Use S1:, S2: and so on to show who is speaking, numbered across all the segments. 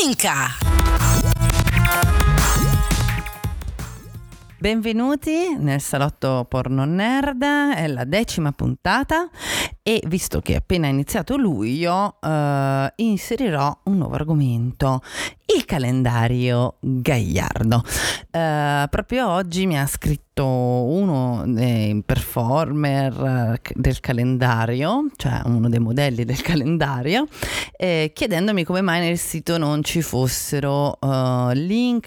S1: Minca!
S2: Benvenuti nel salotto Porno Nerd, è la 10ª puntata e visto che è appena iniziato luglio inserirò un nuovo argomento, il calendario Gagliardo. Proprio oggi mi ha scritto uno dei performer del calendario, cioè uno dei modelli del calendario, chiedendomi come mai nel sito non ci fossero link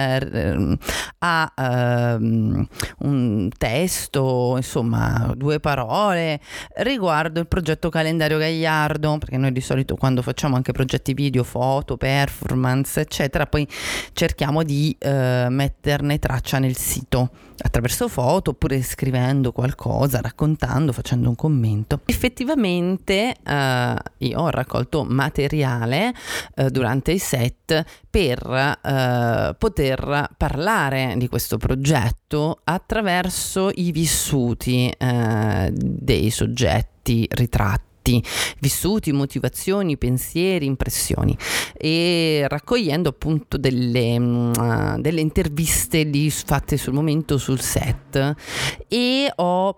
S2: a un testo, insomma 2 parole riguardo il progetto calendario Gagliardo, perché noi di solito quando facciamo anche progetti video, foto, performance eccetera, poi cerchiamo di metterne traccia nel sito attraverso foto oppure scrivendo qualcosa, raccontando, facendo un commento. Effettivamente io ho raccolto materiale durante i set per poter parlare di questo progetto attraverso i vissuti dei soggetti ritratti. Vissuti, motivazioni, pensieri, impressioni, e raccogliendo appunto delle interviste lì fatte sul momento sul set, e ho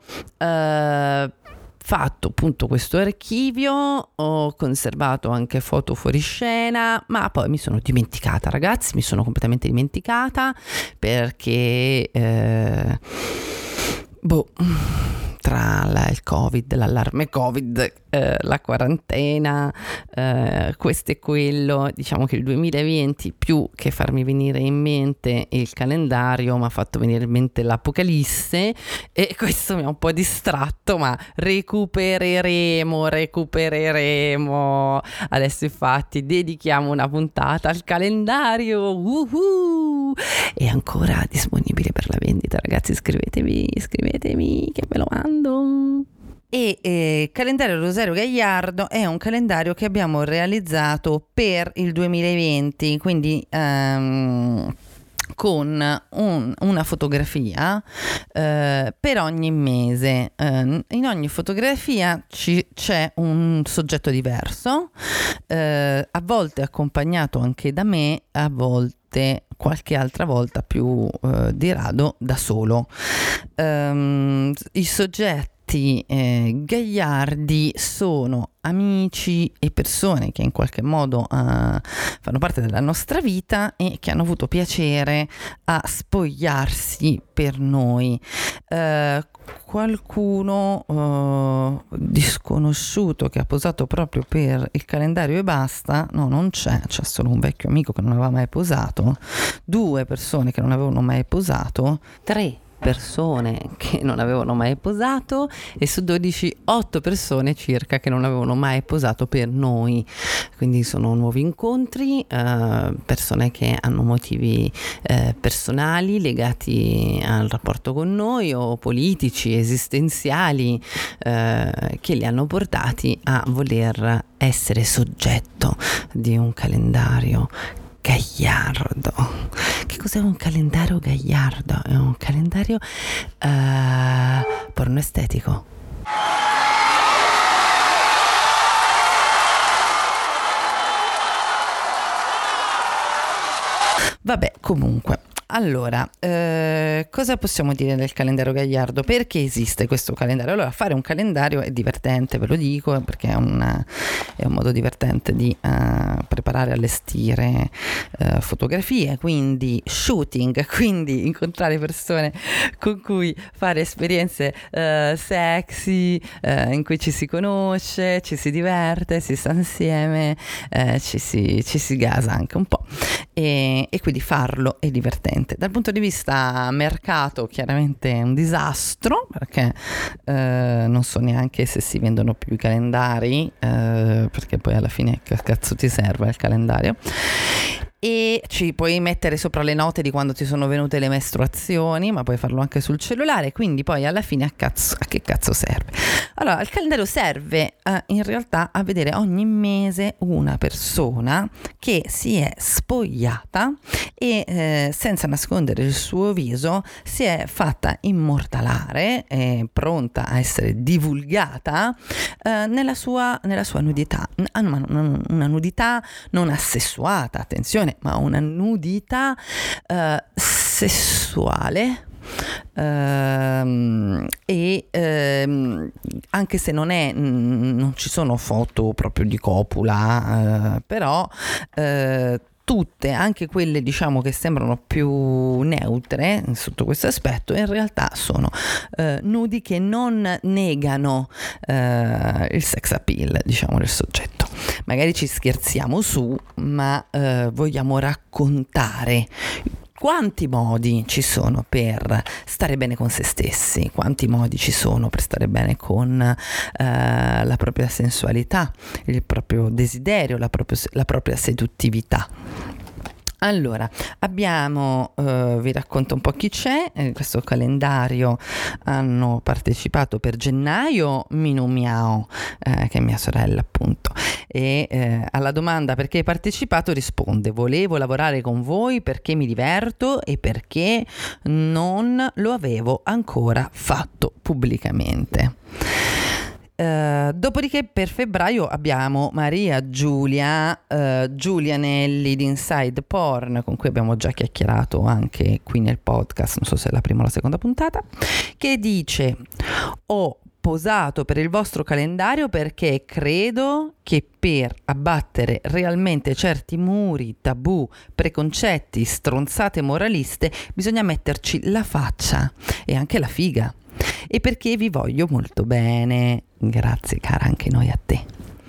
S2: fatto appunto questo archivio, ho conservato anche foto fuori scena, ma poi mi sono dimenticata, ragazzi, mi sono completamente dimenticata perché tra il Covid, l'allarme Covid, la quarantena, questo e quello, diciamo che il 2020, più che farmi venire in mente il calendario, mi ha fatto venire in mente l'Apocalisse, e questo mi ha un po' distratto, ma recupereremo. Adesso infatti dedichiamo una puntata al calendario, è ancora disponibile per la vendita, ragazzi, scrivetemi che me lo mando. E calendario Rosario Gagliardo è un calendario che abbiamo realizzato per il 2020, quindi con una fotografia per ogni mese. In ogni fotografia c'è un soggetto diverso, a volte accompagnato anche da me, a volte qualche altra volta più di rado da solo. I soggetti gagliardi sono amici e persone che in qualche modo fanno parte della nostra vita e che hanno avuto piacere a spogliarsi per noi. Qualcuno disconosciuto che ha posato proprio per il calendario e basta? No, non c'è solo un vecchio amico che non aveva mai posato, 2 persone che non avevano mai posato, 3 persone che non avevano mai posato, e su 12 8 persone circa che non avevano mai posato per noi. Quindi sono nuovi incontri, persone che hanno motivi personali legati al rapporto con noi, o politici, esistenziali, che li hanno portati a voler essere soggetto di un calendario Gagliardo. Che cos'è un calendario Gagliardo? È un calendario porno estetico. Vabbè, comunque, allora, cosa possiamo dire del calendario Gagliardo? Perché esiste questo calendario? Allora, fare un calendario è divertente, ve lo dico, perché è un modo divertente di preparare, allestire fotografie, quindi shooting, quindi incontrare persone con cui fare esperienze sexy, in cui ci si conosce, ci si diverte, si sta insieme, ci si gasa anche un po', e quindi farlo è divertente. Dal punto di vista mercato, chiaramente è un disastro, perché non so neanche se si vendono più i calendari, perché poi alla fine che cazzo ti serve il calendario. e ci puoi mettere sopra le note di quando ti sono venute le mestruazioni, ma puoi farlo anche sul cellulare, quindi poi alla fine a che cazzo serve? Allora, il calendario serve in realtà a vedere ogni mese una persona che si è spogliata e senza nascondere il suo viso si è fatta immortalare, pronta a essere divulgata nella sua nudità, una nudità non asessuata, attenzione, ma una nudità sessuale, e anche se non ci sono foto proprio di copula, però tutte, anche quelle diciamo che sembrano più neutre sotto questo aspetto, in realtà sono nudi che non negano il sex appeal, diciamo, del soggetto. Magari ci scherziamo su, ma vogliamo raccontare quanti modi ci sono per stare bene con se stessi, quanti modi ci sono per stare bene con la propria sensualità, il proprio desiderio, la propria seduttività. Allora, vi racconto un po' chi c'è. In questo calendario hanno partecipato per gennaio Minu Miao, che è mia sorella appunto, e alla domanda perché hai partecipato risponde: volevo lavorare con voi perché mi diverto e perché non lo avevo ancora fatto pubblicamente. Dopodiché per febbraio abbiamo Maria Giulianelli di Inside Porn, con cui abbiamo già chiacchierato anche qui nel podcast, non so se è la prima o la seconda puntata, che dice: ho posato per il vostro calendario perché credo che per abbattere realmente certi muri, tabù, preconcetti, stronzate moraliste bisogna metterci la faccia e anche la figa, e perché vi voglio molto bene. Grazie cara, anche noi a te.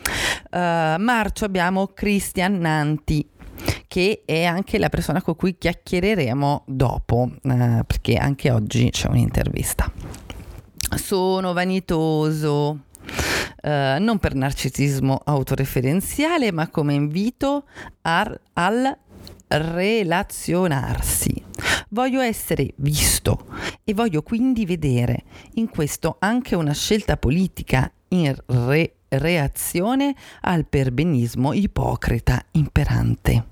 S2: Marzo abbiamo Cristian Nanti, che è anche la persona con cui chiacchiereremo dopo, perché anche oggi c'è un'intervista. Sono vanitoso, non per narcisismo autoreferenziale, ma come invito al relazionarsi. Voglio essere visto e voglio quindi vedere in questo anche una scelta politica in reazione al perbenismo ipocrita imperante.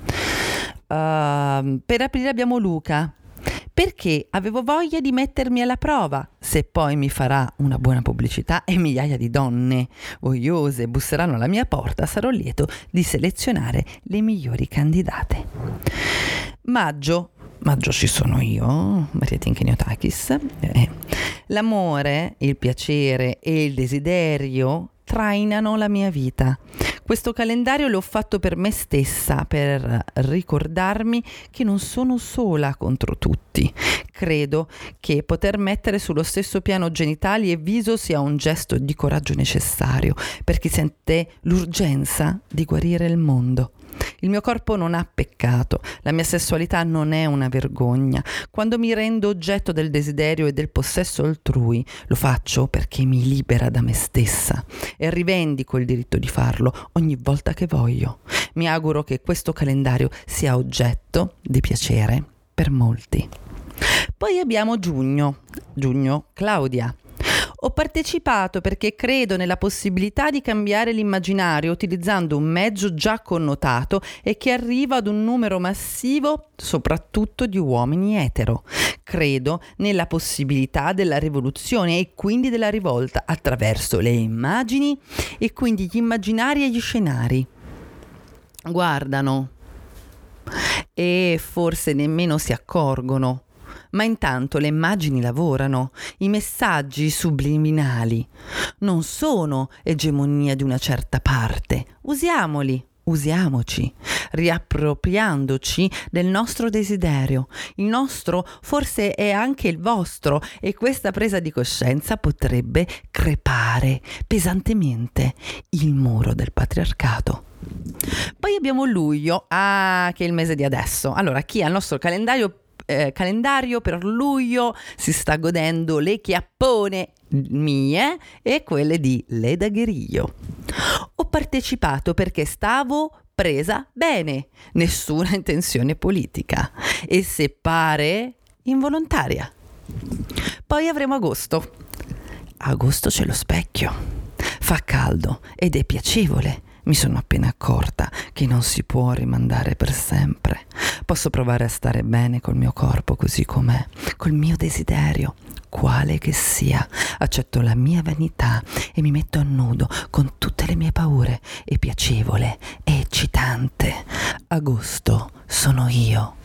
S2: Per aprile abbiamo Luca, perché avevo voglia di mettermi alla prova. Se poi mi farà una buona pubblicità e migliaia di donne vogliose busseranno alla mia porta, sarò lieto di selezionare le migliori candidate. Maggio ci sono io, Maria Tinkeniotakis. L'amore, il piacere e il desiderio trainano la mia vita. Questo calendario l'ho fatto per me stessa, per ricordarmi che non sono sola contro tutti. Credo che poter mettere sullo stesso piano genitali e viso sia un gesto di coraggio necessario per chi sente l'urgenza di guarire il mondo. Il mio corpo non ha peccato, la mia sessualità non è una vergogna. Quando mi rendo oggetto del desiderio e del possesso altrui, lo faccio perché mi libera da me stessa e rivendico il diritto di farlo ogni volta che voglio. Mi auguro che questo calendario sia oggetto di piacere per molti. Poi abbiamo giugno, Claudia. Ho partecipato perché credo nella possibilità di cambiare l'immaginario utilizzando un mezzo già connotato e che arriva ad un numero massivo, soprattutto di uomini etero. Credo nella possibilità della rivoluzione e quindi della rivolta attraverso le immagini e quindi gli immaginari e gli scenari. Guardano e forse nemmeno si accorgono. Ma intanto le immagini lavorano, i messaggi subliminali non sono egemonia di una certa parte. Usiamoci, riappropriandoci del nostro desiderio. Il nostro forse è anche il vostro e questa presa di coscienza potrebbe crepare pesantemente il muro del patriarcato. Poi abbiamo luglio, che è il mese di adesso. Allora, chi ha il nostro calendario per luglio si sta godendo le chiappone mie e quelle di Leda Guerriglio. Ho partecipato perché stavo presa bene, nessuna intenzione politica e se pare involontaria. Poi avremo agosto. Agosto c'è lo specchio. Fa caldo ed è piacevole. Mi sono appena accorta che non si può rimandare per sempre. Posso provare a stare bene col mio corpo così com'è, col mio desiderio, quale che sia. Accetto la mia vanità e mi metto a nudo con tutte le mie paure. È piacevole, è eccitante. Agosto sono io.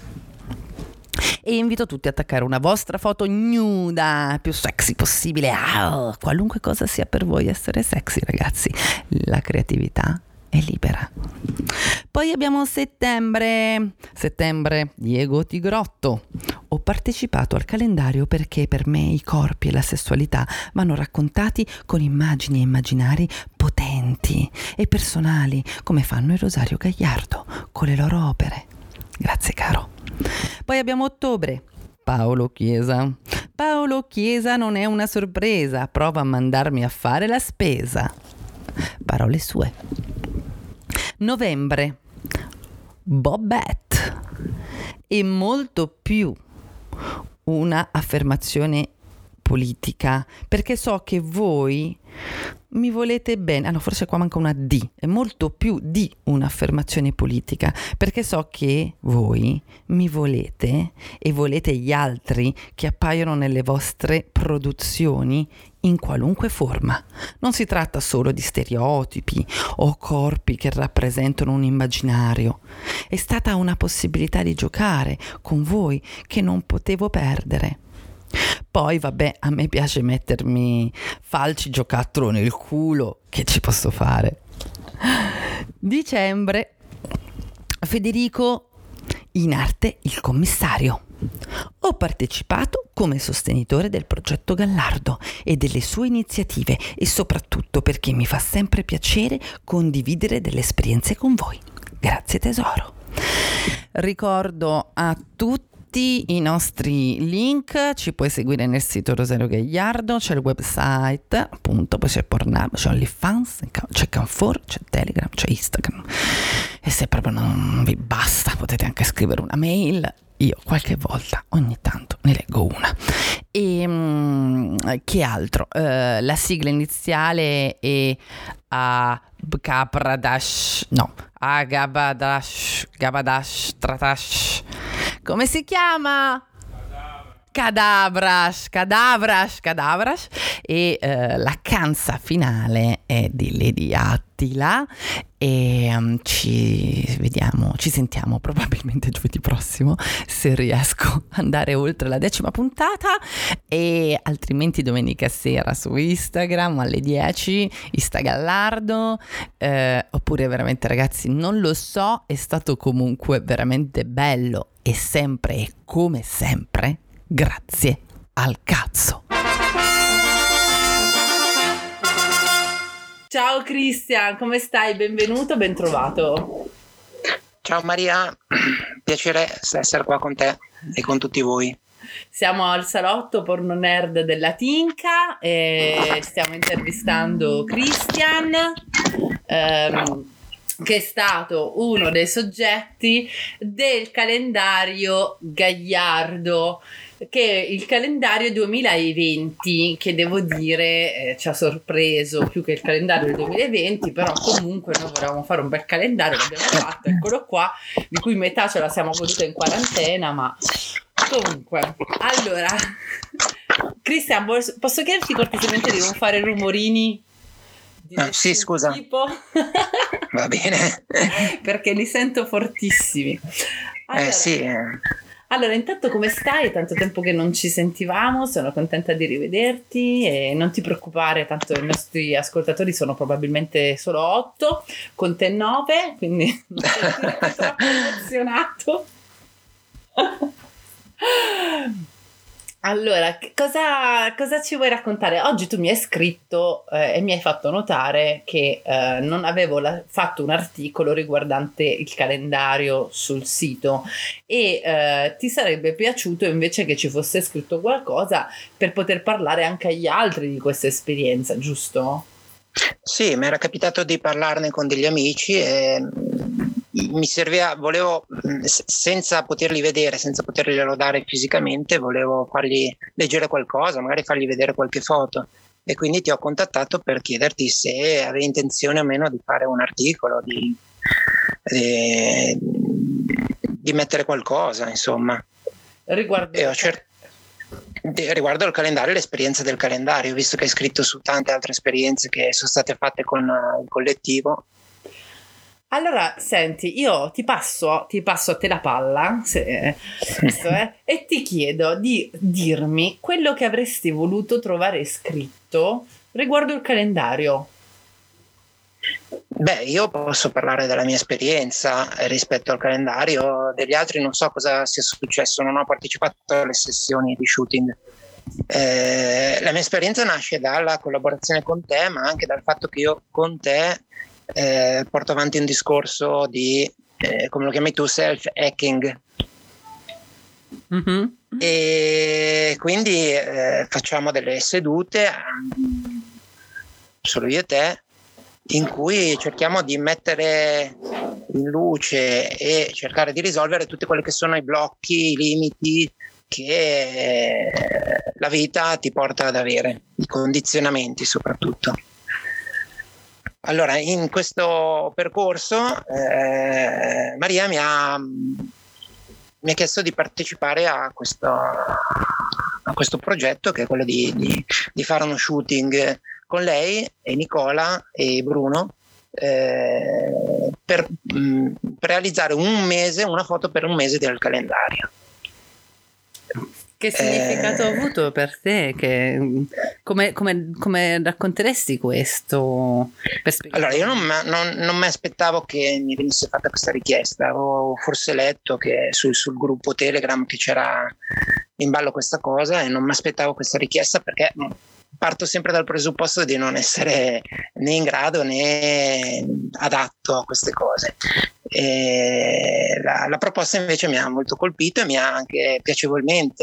S2: E invito tutti a attaccare una vostra foto nuda, più sexy possibile. Qualunque cosa sia per voi essere sexy, ragazzi. La creatività è libera. Poi abbiamo settembre, Diego Tigrotto. Ho partecipato al calendario perché per me i corpi e la sessualità vanno raccontati con immagini e immaginari potenti e personali, come fanno il Rosario Gagliardo con le loro opere. Grazie caro. Poi abbiamo ottobre, Paolo Chiesa. Paolo Chiesa non è una sorpresa, prova a mandarmi a fare la spesa. Parole sue. Novembre, Bobette. E molto più una affermazione politica, perché so che voi mi volete bene. No, forse qua manca una D. È molto più di un'affermazione politica, perché so che voi mi volete e volete gli altri che appaiono nelle vostre produzioni in qualunque forma. Non si tratta solo di stereotipi o corpi che rappresentano un immaginario. È stata una possibilità di giocare con voi che non potevo perdere. Poi vabbè, a me piace mettermi falci giocattolo nel culo, che ci posso fare. Dicembre, Federico, in arte il commissario. Ho partecipato come sostenitore del progetto Gallardo e delle sue iniziative e soprattutto perché mi fa sempre piacere condividere delle esperienze con voi. Grazie tesoro. Ricordo a tutti i nostri link, ci puoi seguire nel sito Rosario Gagliardo, c'è il website, appunto, poi c'è Pornhub, c'è OnlyFans, c'è Canfor, c'è Telegram, c'è Instagram. E se proprio non vi basta potete anche scrivere una mail. Io qualche volta, ogni tanto, ne leggo una. E che altro? La sigla iniziale è Gabadash Tratash. Come si chiama? Cadavras e la canza finale è di Lady Attila e ci sentiamo probabilmente giovedì prossimo se riesco ad andare oltre la 10ª puntata e altrimenti domenica sera su Instagram alle 10 Instagallardo oppure veramente ragazzi non lo so, è stato comunque veramente bello e sempre e come sempre grazie al cazzo. Ciao Christian, come stai? Benvenuto, ben trovato.
S1: Ciao Maria, piacere essere qua con te e con tutti voi.
S2: Siamo al salotto Porno Nerd della Tinca e stiamo intervistando Christian, che è stato uno dei soggetti del calendario Gagliardo, che è il calendario 2020, che devo dire ci ha sorpreso più che il calendario del 2020, però comunque noi volevamo fare un bel calendario, l'abbiamo fatto, eccolo qua, di cui metà ce la siamo goduta in quarantena, ma comunque. Allora, Cristian, posso chiederti cortesemente di non fare rumorini?
S1: Sì, scusa.
S2: Tipo?
S1: Va bene.
S2: Perché li sento fortissimi. Allora,
S1: sì.
S2: Allora, intanto come stai? È tanto tempo che non ci sentivamo, sono contenta di rivederti e non ti preoccupare, tanto i nostri ascoltatori sono probabilmente solo 8, con te 9, quindi non sei troppo emozionato. Allora, cosa ci vuoi raccontare? Oggi tu mi hai scritto e mi hai fatto notare che non avevo fatto un articolo riguardante il calendario sul sito e ti sarebbe piaciuto invece che ci fosse scritto qualcosa per poter parlare anche agli altri di questa esperienza, giusto?
S1: Sì, mi era capitato di parlarne con degli amici e mi serviva, volevo, senza poterli vedere, senza poterglielo dare fisicamente, volevo fargli leggere qualcosa, magari fargli vedere qualche foto, e quindi ti ho contattato per chiederti se avevi intenzione o meno di fare un articolo, di mettere qualcosa, insomma,
S2: riguardo
S1: il calendario e l'esperienza del calendario, visto che hai scritto su tante altre esperienze che sono state fatte con il collettivo.
S2: Allora, senti, io ti passo a te la palla, e ti chiedo di dirmi quello che avresti voluto trovare scritto riguardo il calendario.
S1: Beh, io posso parlare della mia esperienza rispetto al calendario, degli altri non so cosa sia successo, non ho partecipato alle sessioni di shooting. La mia esperienza nasce dalla collaborazione con te, ma anche dal fatto che io con te porto avanti un discorso di, come lo chiami tu, self-hacking.
S2: Mm-hmm.
S1: E quindi facciamo delle sedute, solo io e te, in cui cerchiamo di mettere in luce e cercare di risolvere tutti quelli che sono i blocchi, i limiti che la vita ti porta ad avere, i condizionamenti soprattutto. Allora, in questo percorso Maria mi ha chiesto di partecipare a questo progetto, che è quello di fare uno shooting con lei e Nicola e Bruno per realizzare una foto per un mese del calendario.
S2: Che significato ha avuto per te? Come racconteresti questo?
S1: Allora, io non mi aspettavo che mi venisse fatta questa richiesta. Avevo forse letto che sul gruppo Telegram che c'era in ballo questa cosa, e non mi aspettavo questa richiesta, perché parto sempre dal presupposto di non essere né in grado né adatto a queste cose. E la proposta invece mi ha molto colpito e mi ha anche piacevolmente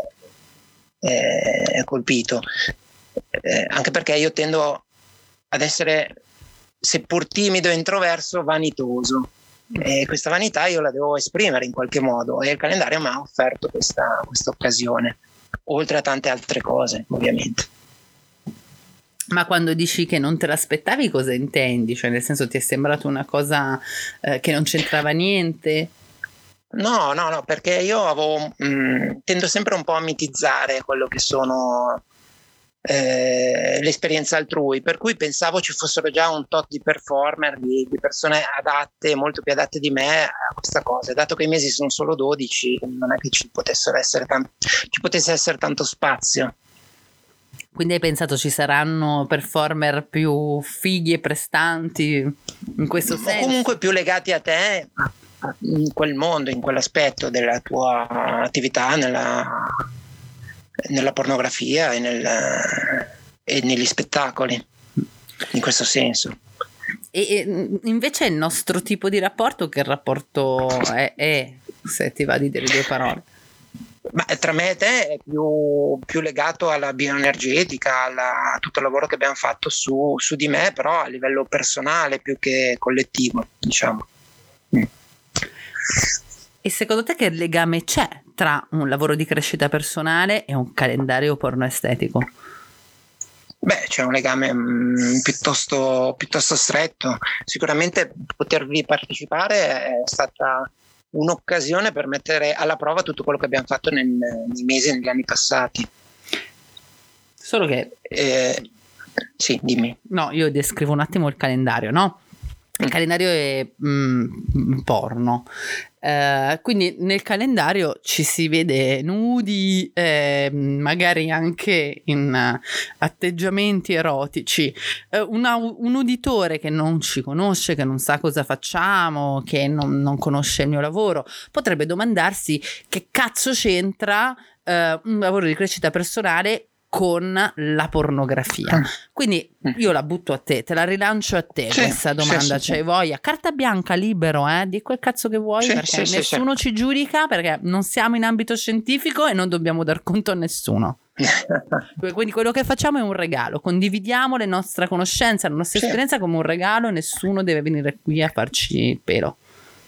S1: colpito, anche perché io tendo ad essere, seppur timido e introverso, vanitoso, e questa vanità io la devo esprimere in qualche modo, e il calendario mi ha offerto questa occasione, oltre a tante altre cose, ovviamente.
S2: Ma quando dici che non te l'aspettavi, cosa intendi? Cioè, nel senso, ti è sembrato una cosa che non c'entrava niente?
S1: No, perché io tendo sempre un po' a mitizzare quello che sono l'esperienza altrui, per cui pensavo ci fossero già un tot di performer, di persone adatte, molto più adatte di me a questa cosa. Dato che i mesi sono solo 12, non è che ci potesse essere tanto spazio.
S2: Quindi hai pensato ci saranno performer più fighi e prestanti in questo senso?
S1: O comunque più legati a te, in quel mondo, in quell'aspetto della tua attività nella pornografia e negli spettacoli, in questo senso.
S2: E invece il nostro tipo di rapporto, che rapporto è, se ti va di dire due parole?
S1: Ma tra me e te è più legato alla bioenergetica, a tutto il lavoro che abbiamo fatto su di me, però a livello personale più che collettivo, diciamo.
S2: E secondo te che legame c'è tra un lavoro di crescita personale e un calendario porno estetico?
S1: Beh, c'è un legame piuttosto stretto. Sicuramente potervi partecipare è stata un'occasione per mettere alla prova tutto quello che abbiamo fatto nei mesi e negli anni passati.
S2: Solo che
S1: sì, dimmi.
S2: No, io descrivo un attimo il calendario, no? Il calendario è porno, quindi nel calendario ci si vede nudi, magari anche in atteggiamenti erotici. Un uditore che non ci conosce, che non sa cosa facciamo, che non conosce il mio lavoro, potrebbe domandarsi che cazzo c'entra un lavoro di crescita personale con la pornografia. Quindi io la butto a te la rilancio a te, questa domanda. C'hai voglia? Carta bianca, libero, di quel cazzo che vuoi, perché nessuno ci giudica, perché non siamo in ambito scientifico e non dobbiamo dar conto a nessuno. Quindi quello che facciamo è un regalo, condividiamo la nostra conoscenza, la nostra esperienza come un regalo, e nessuno deve venire qui a farci il pelo.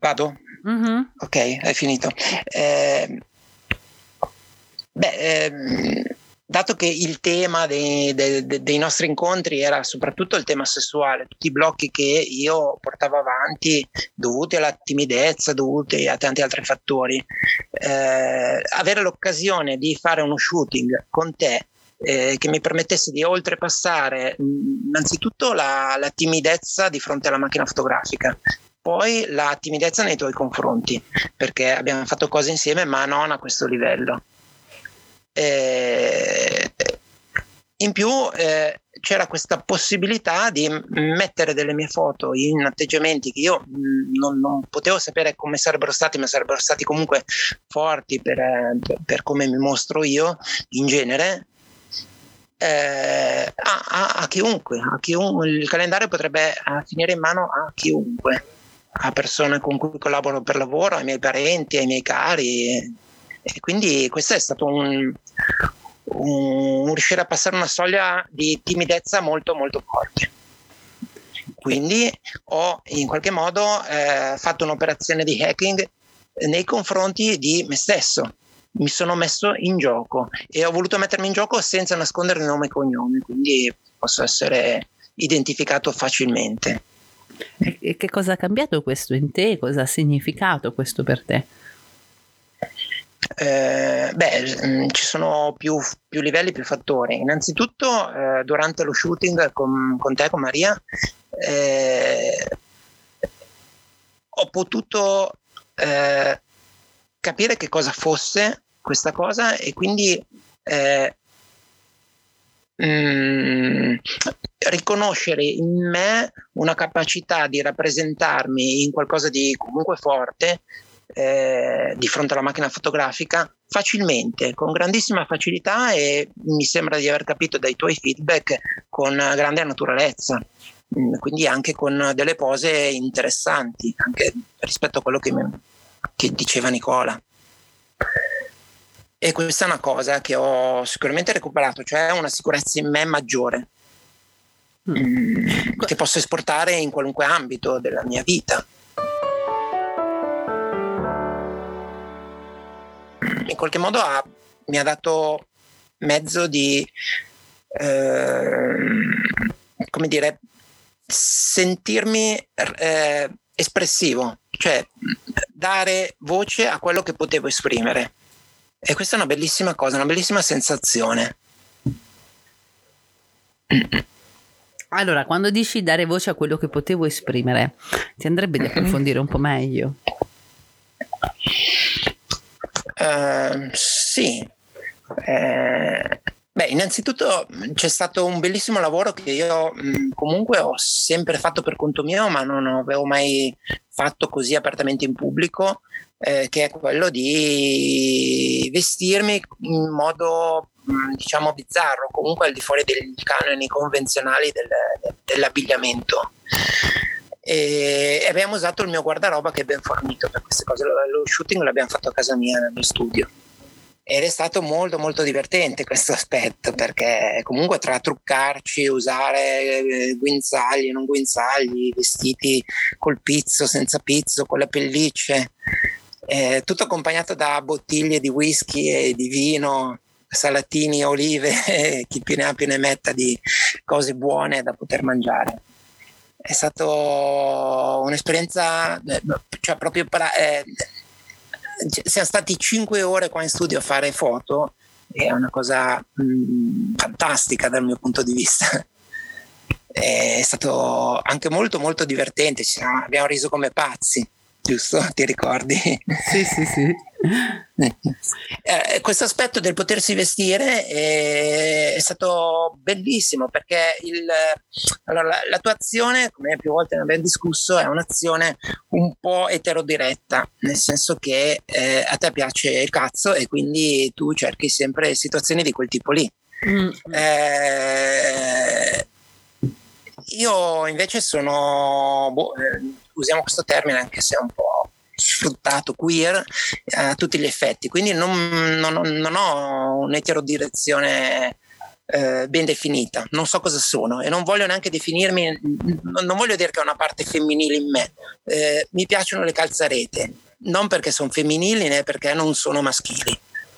S1: Vado?
S2: Mm-hmm.
S1: Ok, è finito. Dato che il tema dei nostri incontri era soprattutto il tema sessuale, tutti i blocchi che io portavo avanti dovuti alla timidezza, dovuti a tanti altri fattori, avere l'occasione di fare uno shooting con te che mi permettesse di oltrepassare innanzitutto la timidezza di fronte alla macchina fotografica, poi la timidezza nei tuoi confronti, perché abbiamo fatto cose insieme ma non a questo livello. In più c'era questa possibilità di mettere delle mie foto in atteggiamenti che io non potevo sapere come sarebbero stati, ma sarebbero stati comunque forti per come mi mostro io in genere, a chiunque, il calendario potrebbe finire in mano a chiunque, a persone con cui collaboro per lavoro, ai miei parenti, ai miei cari, e quindi questo è stato un riuscire a passare una soglia di timidezza molto molto forte. Quindi ho in qualche modo fatto un'operazione di hacking nei confronti di me stesso. Mi sono messo in gioco e ho voluto mettermi in gioco senza nascondere nome e cognome, quindi posso essere identificato facilmente.
S2: E che cosa ha cambiato questo in te? Cosa ha significato questo per te?
S1: Ci sono più livelli, più fattori. Innanzitutto durante lo shooting con te, con Maria, ho potuto capire che cosa fosse questa cosa e quindi riconoscere in me una capacità di rappresentarmi in qualcosa di comunque forte di fronte alla macchina fotografica facilmente, con grandissima facilità, e mi sembra di aver capito dai tuoi feedback con grande naturalezza, quindi anche con delle pose interessanti anche rispetto a quello che diceva Nicola. E questa è una cosa che ho sicuramente recuperato, cioè una sicurezza in me maggiore che posso esportare in qualunque ambito della mia vita. In qualche modo mi ha dato mezzo di come dire, sentirmi espressivo, cioè dare voce a quello che potevo esprimere, e questa è una bellissima cosa, una bellissima sensazione.
S2: Allora, quando dici dare voce a quello che potevo esprimere, ti andrebbe di approfondire un po' meglio?
S1: Sì. Innanzitutto c'è stato un bellissimo lavoro che io comunque ho sempre fatto per conto mio, ma non avevo mai fatto così apertamente in pubblico, che è quello di vestirmi in modo diciamo bizzarro, comunque al di fuori dei canoni convenzionali dell'abbigliamento. E abbiamo usato il mio guardaroba, che è ben fornito per queste cose. Lo shooting l'abbiamo fatto a casa mia, nel mio studio, ed è stato molto molto divertente questo aspetto, perché comunque tra truccarci, usare guinzagli, non guinzagli, vestiti col pizzo, senza pizzo, con le pellicce, tutto accompagnato da bottiglie di whisky e di vino, salatini, olive, chi più ne ha più ne metta di cose buone da poter mangiare. È stato un'esperienza, cioè proprio siamo stati 5 ore qua in studio a fare foto, è una cosa fantastica dal mio punto di vista. È stato anche molto molto divertente, abbiamo riso come pazzi, giusto? Ti ricordi?
S2: Sì.
S1: Questo aspetto del potersi vestire è stato bellissimo, perché la tua azione, come più volte ne abbiamo discusso, è un'azione un po' eterodiretta, nel senso che a te piace il cazzo e quindi tu cerchi sempre situazioni di quel tipo lì. Io invece sono usiamo questo termine anche se è un po' sfruttato, queer a tutti gli effetti, quindi non ho un'eterodirezione ben definita, non so cosa sono e non voglio neanche definirmi, non voglio dire che ho una parte femminile in me. Mi piacciono le calzarete, non perché sono femminili né perché non sono maschili.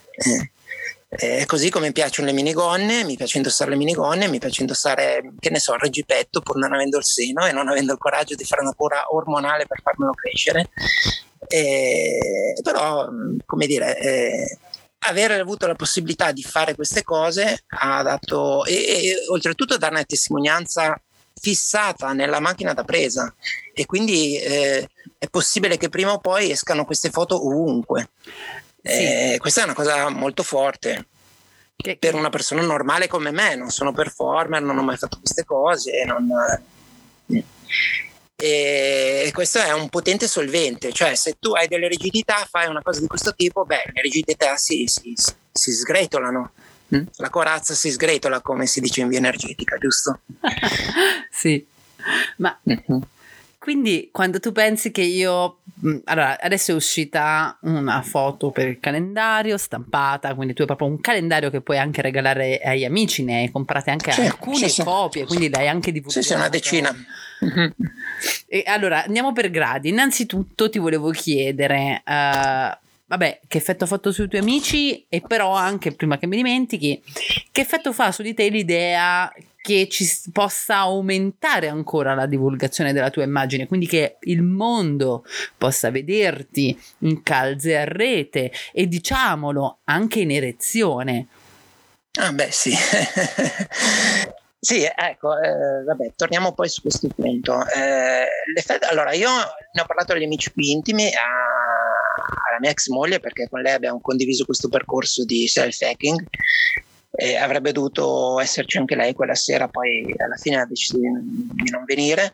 S1: Così come mi piacciono le minigonne, mi piace indossare le minigonne, mi piace indossare, che ne so, il reggipetto, pur non avendo il seno e non avendo il coraggio di fare una cura ormonale per farmelo crescere. Però, come dire, aver avuto la possibilità di fare queste cose ha dato, e oltretutto dare una testimonianza fissata nella macchina da presa, e quindi è possibile che prima o poi escano queste foto ovunque. Sì. Questa è una cosa molto forte per una persona normale come me. Non sono performer, non ho mai fatto queste cose, e questo è un potente solvente. Cioè, se tu hai delle rigidità, fai una cosa di questo tipo, le rigidità si sgretolano. La corazza si sgretola, come si dice in via energetica, giusto?
S2: Sì, ma quindi quando tu pensi che io... Allora, adesso è uscita una foto per il calendario stampata, quindi tu hai proprio un calendario che puoi anche regalare agli amici, ne hai comprate anche alcune copie, quindi l'hai anche divulgato.
S1: Sì, una decina.
S2: E allora, andiamo per gradi. Innanzitutto ti volevo chiedere... vabbè, che effetto ha fatto sui tuoi amici, e però anche, prima che mi dimentichi, che effetto fa su di te l'idea che ci possa aumentare ancora la divulgazione della tua immagine, quindi che il mondo possa vederti in calze a rete e, diciamolo, anche in erezione.
S1: Ah beh, sì. Sì, ecco, vabbè, torniamo poi su questo punto. Allora, io ne ho parlato agli amici più intimi, alla mia ex moglie, perché con lei abbiamo condiviso questo percorso di self-hacking, e avrebbe dovuto esserci anche lei quella sera, poi alla fine ha deciso di non venire,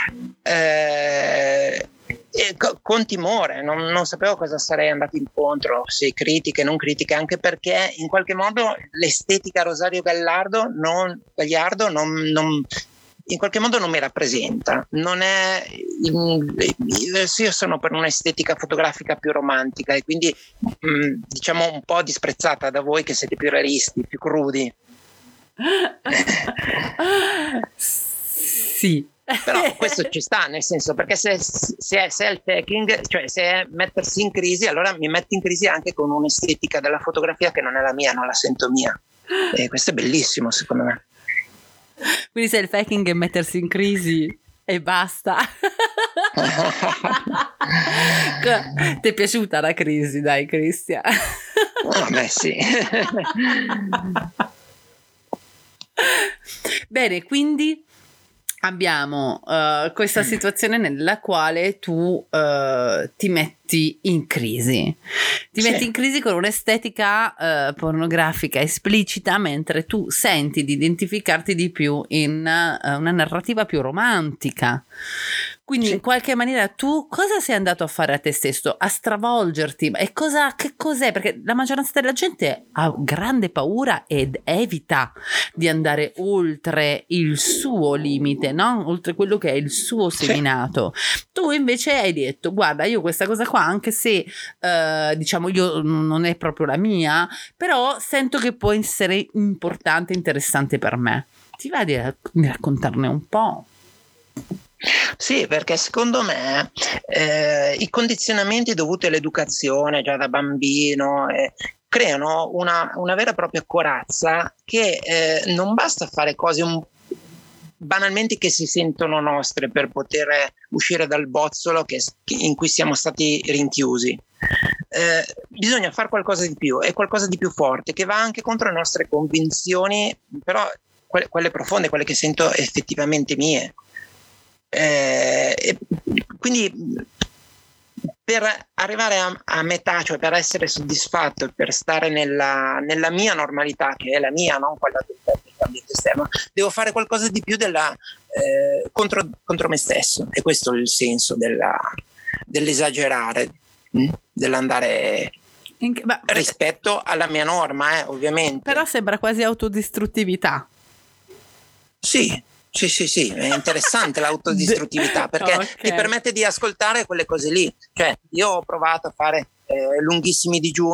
S1: con timore. Non sapevo cosa sarei andato incontro, se critiche, non critiche, anche perché in qualche modo l'estetica Rosario Gagliardo non in qualche modo non mi rappresenta. Non è, io sono per un'estetica fotografica più romantica, e quindi diciamo un po' disprezzata da voi che siete più realisti, più crudi.
S2: Sì.
S1: Però questo ci sta, nel senso, perché se è self-hacking, cioè se è mettersi in crisi, allora mi metto in crisi anche con un'estetica della fotografia che non è la mia, non la sento mia, e questo è bellissimo secondo me.
S2: Quindi self-hacking è mettersi in crisi e basta. Ti è piaciuta la crisi, dai, Cristian?
S1: Beh, sì.
S2: Bene, quindi abbiamo questa situazione nella quale tu ti metti in crisi. Ti metti in crisi con un'estetica pornografica esplicita, mentre tu senti di identificarti di più in una narrativa più romantica. Quindi in qualche maniera tu cosa sei andato a fare a te stesso? A stravolgerti? E che cos'è? Perché la maggioranza della gente ha grande paura ed evita di andare oltre il suo limite, no? Oltre quello che è il suo seminato. Tu invece hai detto: guarda, io questa cosa qua, anche se diciamo io non è proprio la mia, però sento che può essere importante e interessante per me. Ti va di raccontarne un po'?
S1: Sì, perché secondo me i condizionamenti dovuti all'educazione già da bambino creano una vera e propria corazza che non basta fare cose banalmente che si sentono nostre per poter uscire dal bozzolo in cui siamo stati rinchiusi. Bisogna fare qualcosa di più, e qualcosa di più forte, che va anche contro le nostre convinzioni, però quelle profonde, quelle che sento effettivamente mie. Quindi per arrivare a metà, cioè per essere soddisfatto, per stare nella mia normalità, che è la mia, non quella dell'ambiente esterno, devo fare qualcosa di più contro me stesso. E questo è il senso dell'esagerare, dell'andare rispetto alla mia norma, ovviamente.
S2: Però sembra quasi autodistruttività.
S1: Sì, è interessante l'autodistruttività, perché ti permette di ascoltare quelle cose lì. Cioè, io ho provato a fare lunghissimi digiuni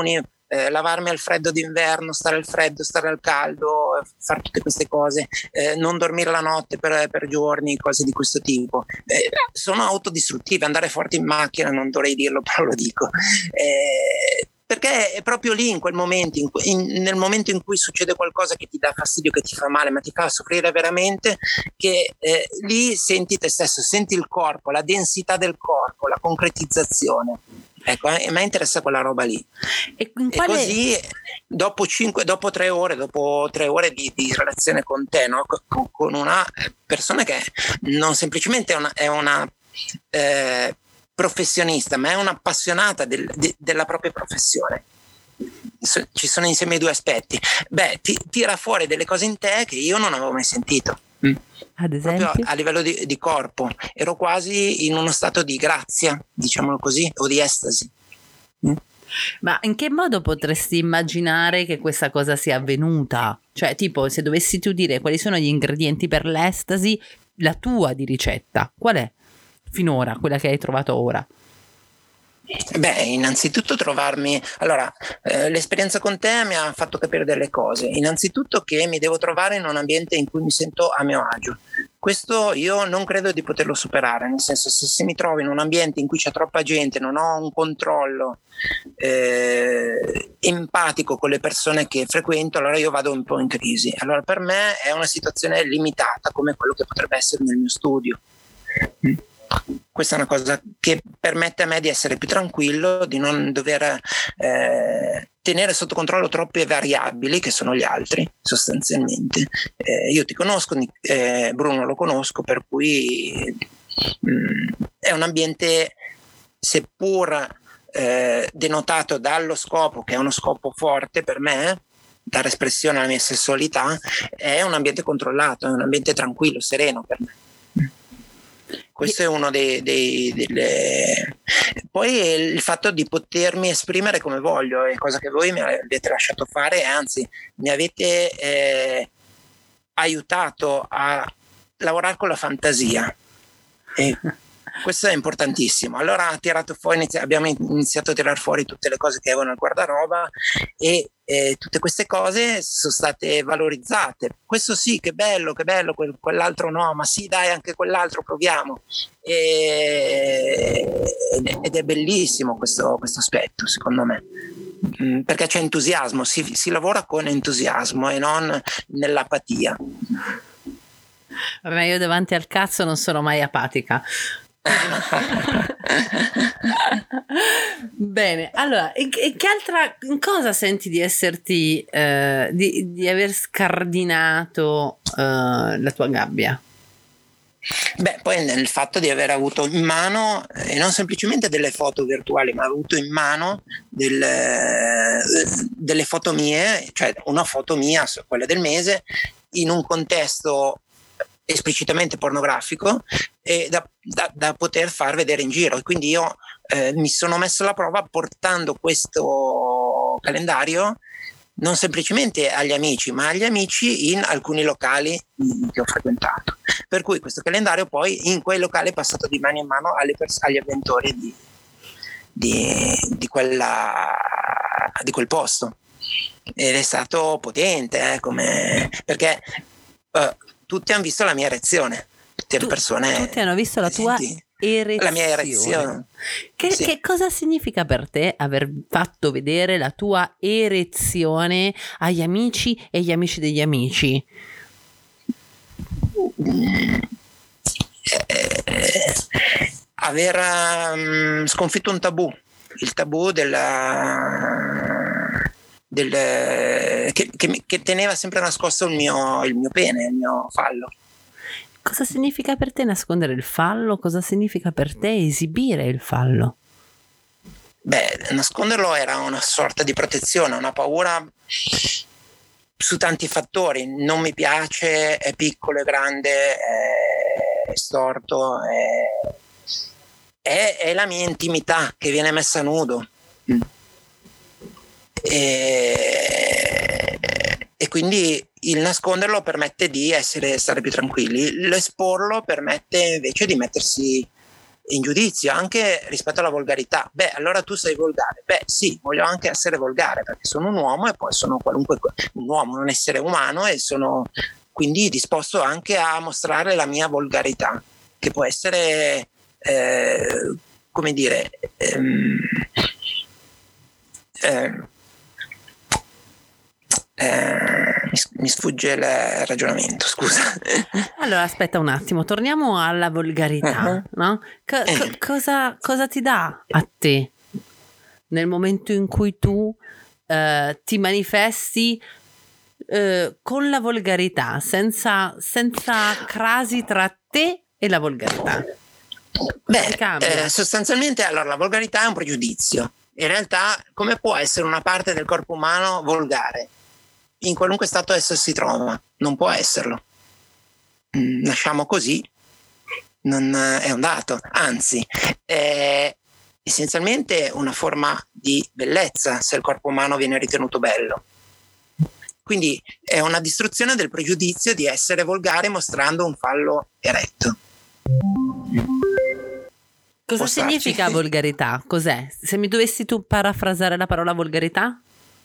S1: lavarmi al freddo d'inverno, stare al freddo, stare al caldo, fare tutte queste cose, non dormire la notte per giorni, cose di questo tipo. Sono autodistruttive. Andare forte in macchina, non dovrei dirlo, però lo dico. Perché è proprio lì, in quel momento, nel momento in cui succede qualcosa che ti dà fastidio, che ti fa male, ma ti fa soffrire veramente, che lì senti te stesso, senti il corpo, la densità del corpo, la concretizzazione. Ecco, a me interessa quella roba lì. E così dopo 3 ore di relazione con te, no? Con una persona che non semplicemente è una professionista, ma è un'appassionata della propria professione. Ci sono insieme i due aspetti. Tira fuori delle cose in te che io non avevo mai sentito.
S2: Ad esempio?
S1: Proprio a livello di corpo. Ero quasi in uno stato di grazia, diciamolo così, o di estasi.
S2: Ma in che modo potresti immaginare che questa cosa sia avvenuta? Cioè, tipo, se dovessi tu dire quali sono gli ingredienti per l'estasi, la tua di ricetta, qual è? Finora, quella che hai trovato ora?
S1: Innanzitutto trovarmi. Allora, l'esperienza con te mi ha fatto capire delle cose. Innanzitutto che mi devo trovare in un ambiente in cui mi sento a mio agio. Questo io non credo di poterlo superare, nel senso, se mi trovo in un ambiente in cui c'è troppa gente, non ho un controllo empatico con le persone che frequento, allora io vado un po' in crisi. Allora per me è una situazione limitata, come quello che potrebbe essere nel mio studio. Questa è una cosa che permette a me di essere più tranquillo, di non dover tenere sotto controllo troppe variabili che sono gli altri, sostanzialmente. Io ti conosco, Bruno lo conosco, per cui è un ambiente, seppur denotato dallo scopo, che è uno scopo forte per me, dare espressione alla mia sessualità, è un ambiente controllato, è un ambiente tranquillo, sereno per me. Questo è uno Poi il fatto di potermi esprimere come voglio, è cosa che voi mi avete lasciato fare, anzi mi avete aiutato a lavorare con la fantasia. E questo è importantissimo. Allora abbiamo iniziato a tirare fuori tutte le cose che avevano nel guardaroba e tutte queste cose sono state valorizzate. Questo sì, che bello, quell'altro no, ma sì, dai, anche quell'altro proviamo. Ed è bellissimo questo aspetto, secondo me, perché c'è entusiasmo, si lavora con entusiasmo e non nell'apatia.
S2: Vabbè, io davanti al cazzo non sono mai apatica. Bene, allora, che altra cosa senti di esserti di aver scardinato la tua gabbia?
S1: Poi nel fatto di aver avuto in mano, e non semplicemente delle foto virtuali, ma avuto in mano delle foto mie, cioè una foto mia, quella del mese, in un contesto esplicitamente pornografico e da poter far vedere in giro. E quindi io mi sono messo alla prova portando questo calendario non semplicemente agli amici, ma agli amici in alcuni locali che ho frequentato. Per cui questo calendario poi in quei locali è passato di mano in mano agli avventori di quel posto. Ed è stato potente, perché tutti hanno visto la mia erezione, tutte le persone.
S2: Tutti hanno visto la tua erezione.
S1: La mia erezione.
S2: Che cosa significa per te aver fatto vedere la tua erezione agli amici e agli amici degli amici?
S1: Aver sconfitto un tabù, il tabù che teneva sempre nascosto il mio pene, il mio fallo.
S2: Cosa significa per te nascondere il fallo? Cosa significa per te esibire il fallo?
S1: Nasconderlo era una sorta di protezione, una paura su tanti fattori. Non mi piace, è piccolo, è grande, è storto, è la mia intimità che viene messa a nudo. E quindi il nasconderlo permette di stare più tranquilli, l'esporlo permette invece di mettersi in giudizio anche rispetto alla volgarità. Beh, allora tu sei volgare. Beh, sì, voglio anche essere volgare perché sono un uomo e poi sono un uomo, un essere umano, e sono quindi disposto anche a mostrare la mia volgarità, che può essere, come dire, mi sfugge il ragionamento, scusa.
S3: Allora aspetta un attimo, torniamo alla volgarità, no? Cosa ti dà a te nel momento in cui tu ti manifesti con la volgarità, senza crasi tra te e la volgarità?
S1: Beh, sostanzialmente allora la volgarità è un pregiudizio. In realtà, come può essere una parte del corpo umano volgare? In qualunque stato esso si trova, non può esserlo. Lasciamo così, non è un dato, anzi è essenzialmente una forma di bellezza se il corpo umano viene ritenuto bello. Quindi è una distruzione del pregiudizio di essere volgare mostrando un fallo eretto.
S3: Cosa significa volgarità? Cos'è? Se mi dovessi tu parafrasare la parola volgarità?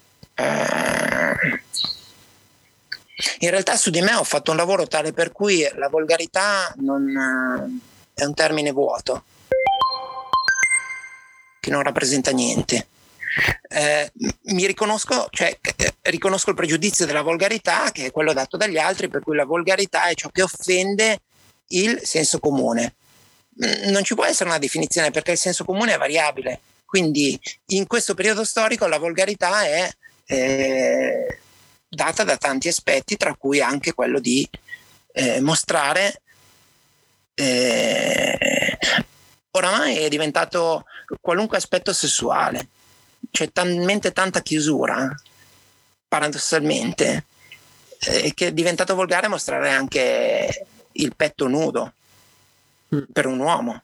S1: In realtà su di me ho fatto un lavoro tale per cui la volgarità non è un termine vuoto, che non rappresenta niente. Mi riconosco il pregiudizio della volgarità, che è quello dato dagli altri, per cui la volgarità è ciò che offende il senso comune. Non ci può essere una definizione perché il senso comune è variabile, quindi in questo periodo storico la volgarità è data da tanti aspetti, tra cui anche quello di mostrare. Oramai è diventato qualunque aspetto sessuale, c'è talmente tanta chiusura, paradossalmente, che è diventato volgare mostrare anche il petto nudo per un uomo.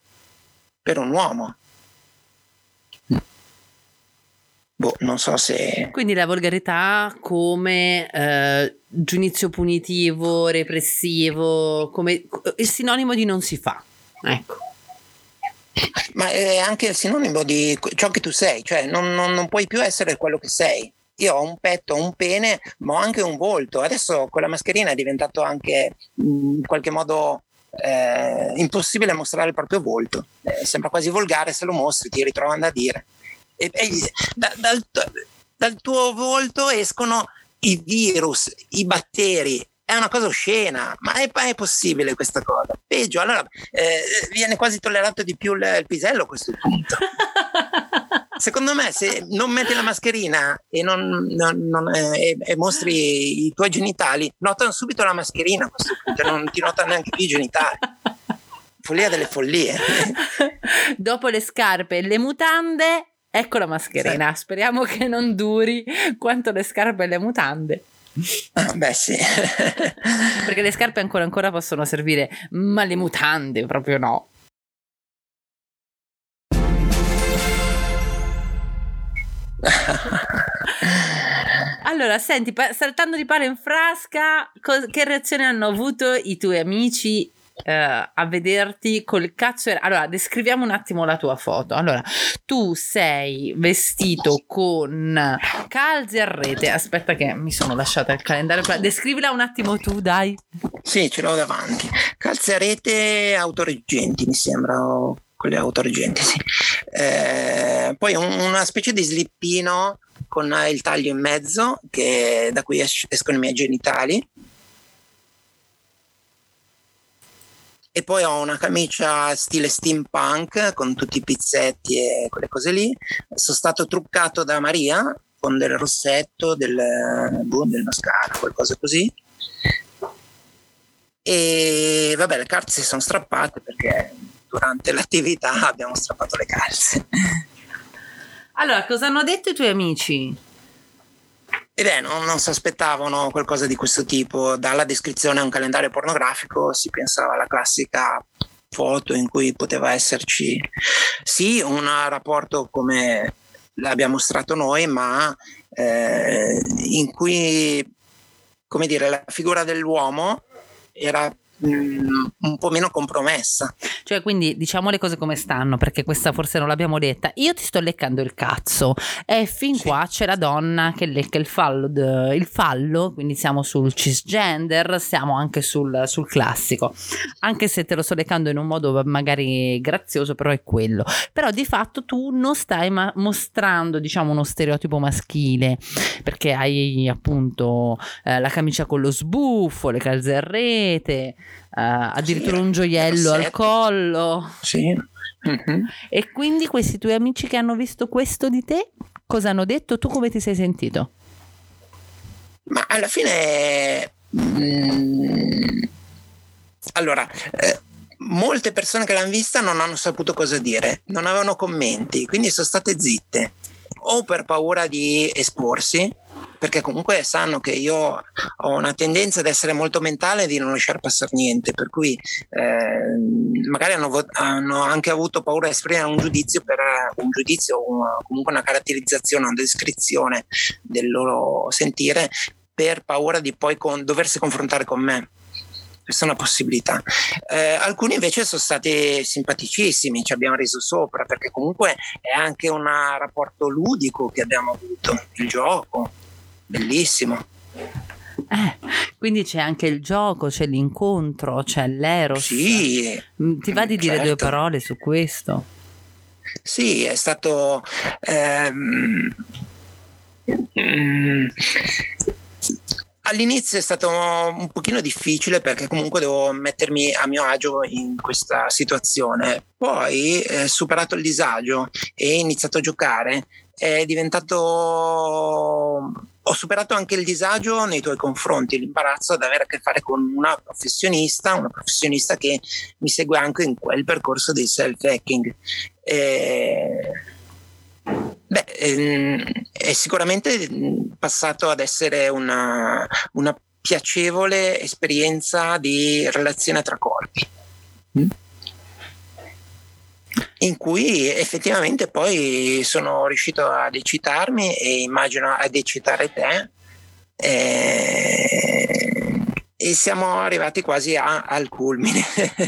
S1: Non so se...
S3: Quindi la volgarità come giudizio punitivo, repressivo, come il sinonimo di non si fa, ecco.
S1: Ma è anche il sinonimo di ciò che tu sei, cioè non puoi più essere quello che sei. Io ho un petto, ho un pene, ma ho anche un volto. Adesso con la mascherina è diventato anche in qualche modo impossibile mostrare il proprio volto. Sembra quasi volgare se lo mostri, ti ritrovano da dire. Dal tuo volto escono i virus, i batteri. È una cosa oscena, ma è possibile questa cosa? Peggio, allora viene quasi tollerato di più il pisello a questo punto. Secondo me, se non metti la mascherina e e mostri i tuoi genitali, notano subito la mascherina a questo punto, non ti notano neanche più i genitali. Follia delle follie.
S3: Dopo le scarpe e le mutande, ecco la mascherina. Sì. Speriamo che non duri quanto le scarpe e le mutande.
S1: Beh sì.
S3: Perché le scarpe ancora possono servire, ma le mutande proprio no. Allora senti, saltando di palo in frasca, che reazione hanno avuto i tuoi amici a vederti col cazzo? Allora descriviamo un attimo la tua foto. Allora tu sei vestito con calze a rete, aspetta che mi sono lasciata il calendario, descrivila un attimo tu, dai.
S1: Sì, ce l'ho davanti. Calze a rete autoreggenti, mi sembra, o quelle autoreggenti, sì. Poi una specie di slippino con il taglio in mezzo da cui escono i miei genitali. E poi ho una camicia stile steampunk con tutti i pizzetti e quelle cose lì. Sono stato truccato da Maria con del rossetto, del mascara, qualcosa così. E vabbè, le calze sono strappate perché durante l'attività abbiamo strappato le calze.
S3: Allora, cosa hanno detto i tuoi amici?
S1: Non si aspettavano qualcosa di questo tipo. Dalla descrizione a un calendario pornografico si pensava alla classica foto in cui poteva esserci sì un rapporto come l'abbiamo mostrato noi, ma in cui, come dire, la figura dell'uomo era un po' meno compromessa.
S3: Cioè, quindi diciamo le cose come stanno, perché questa forse non l'abbiamo detta. Io ti sto leccando il cazzo e fin qua c'è la donna che lecca il fallo, quindi siamo sul cisgender, siamo anche sul classico, anche se te lo sto leccando in un modo magari grazioso, però è quello. Però di fatto tu non stai mostrando, diciamo, uno stereotipo maschile, perché hai appunto la camicia con lo sbuffo, le calze a rete, addirittura un gioiello al collo.
S1: Sì. Mm-hmm.
S3: E quindi questi tuoi amici che hanno visto questo di te, cosa hanno detto? Tu come ti sei sentito?
S1: Ma alla fine allora molte persone che l'hanno vista non hanno saputo cosa dire, non avevano commenti, quindi sono state zitte, o per paura di esporsi, perché comunque sanno che io ho una tendenza ad essere molto mentale e di non lasciare passare niente, per cui magari hanno anche avuto paura di esprimere un giudizio o comunque una caratterizzazione, una descrizione del loro sentire, per paura di poi doversi confrontare con me. Questa è una possibilità. Alcuni invece sono stati simpaticissimi, ci abbiamo riso sopra, perché comunque è anche un rapporto ludico che abbiamo avuto, il gioco, bellissimo.
S3: Quindi c'è anche il gioco, c'è l'incontro, c'è l'eros.
S1: Sì,
S3: ti va di dire due parole su questo?
S1: Sì, è stato all'inizio è stato un pochino difficile, perché comunque devo mettermi a mio agio in questa situazione. Poi superato il disagio e iniziato a giocare, è diventato, ho superato anche il disagio nei tuoi confronti, l'imbarazzo ad avere a che fare con una professionista che mi segue anche in quel percorso del self-hacking. È sicuramente passato ad essere una piacevole esperienza di relazione tra corpi, in cui effettivamente poi sono riuscito ad eccitarmi, e immagino ad eccitare te, e siamo arrivati quasi al culmine.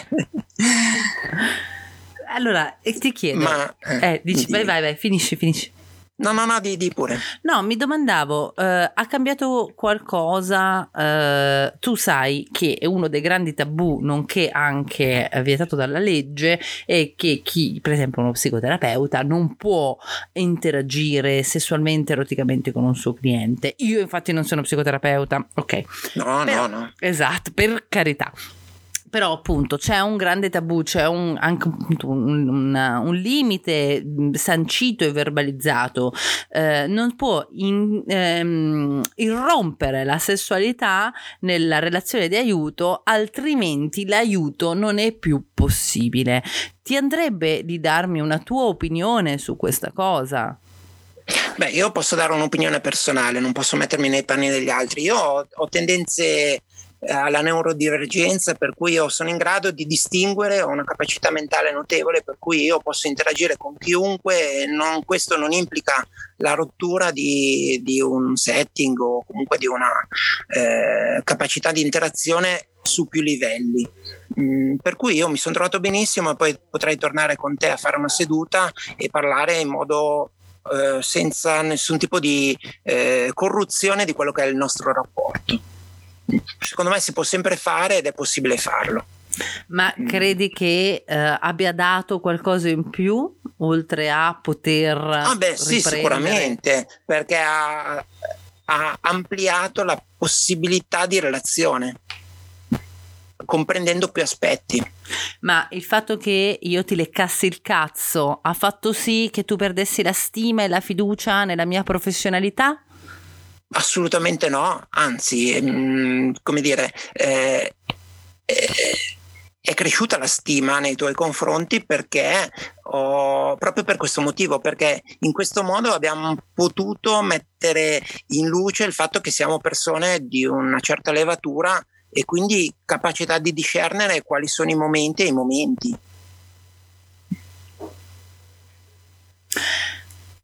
S3: Allora, ti chiedo, dici, vai, finisci.
S1: No, di pure.
S3: No, mi domandavo, ha cambiato qualcosa? Tu sai che è uno dei grandi tabù, nonché anche vietato dalla legge, è che chi, per esempio uno psicoterapeuta, non può interagire sessualmente, eroticamente con un suo cliente. Io infatti non sono psicoterapeuta, ok?
S1: No.
S3: Esatto, per carità. Però appunto c'è un grande tabù, c'è anche un limite sancito e verbalizzato, non può irrompere la sessualità nella relazione di aiuto, altrimenti l'aiuto non è più possibile. Ti andrebbe di darmi una tua opinione su questa cosa?
S1: Beh, io posso dare un'opinione personale, non posso mettermi nei panni degli altri. Io ho tendenze alla neurodivergenza, per cui io sono in grado di distinguere, ho una capacità mentale notevole, per cui io posso interagire con chiunque, questo non implica la rottura di un setting o comunque di una capacità di interazione su più livelli. Per cui io mi sono trovato benissimo, e poi potrei tornare con te a fare una seduta e parlare in modo senza nessun tipo di corruzione di quello che è il nostro rapporto. Secondo me si può sempre fare, ed è possibile farlo.
S3: Ma credi che abbia dato qualcosa in più, oltre a poter
S1: sì, sicuramente, perché ha ampliato la possibilità di relazione, comprendendo più aspetti.
S3: Ma il fatto che io ti leccassi il cazzo ha fatto sì che tu perdessi la stima e la fiducia nella mia professionalità?
S1: Assolutamente no, anzi, come dire, è cresciuta la stima nei tuoi confronti, perché proprio per questo motivo, perché in questo modo abbiamo potuto mettere in luce il fatto che siamo persone di una certa levatura, e quindi capacità di discernere quali sono i momenti e i momenti.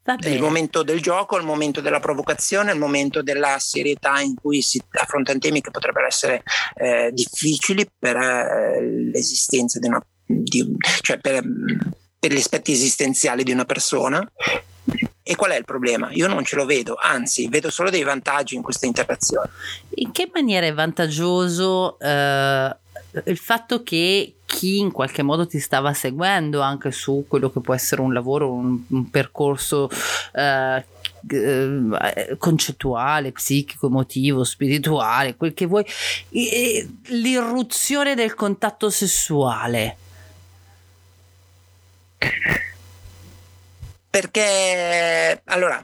S1: Il momento del gioco, il momento della provocazione, il momento della serietà in cui si affrontano temi che potrebbero essere difficili per l'esistenza cioè per gli aspetti esistenziali di una persona. E qual è il problema? Io non ce lo vedo, anzi vedo solo dei vantaggi in questa interazione.
S3: In che maniera è vantaggioso il fatto che chi in qualche modo ti stava seguendo anche su quello che può essere un lavoro, un percorso concettuale, psichico, emotivo, spirituale, quel che vuoi, l'irruzione del contatto sessuale?
S1: Perché allora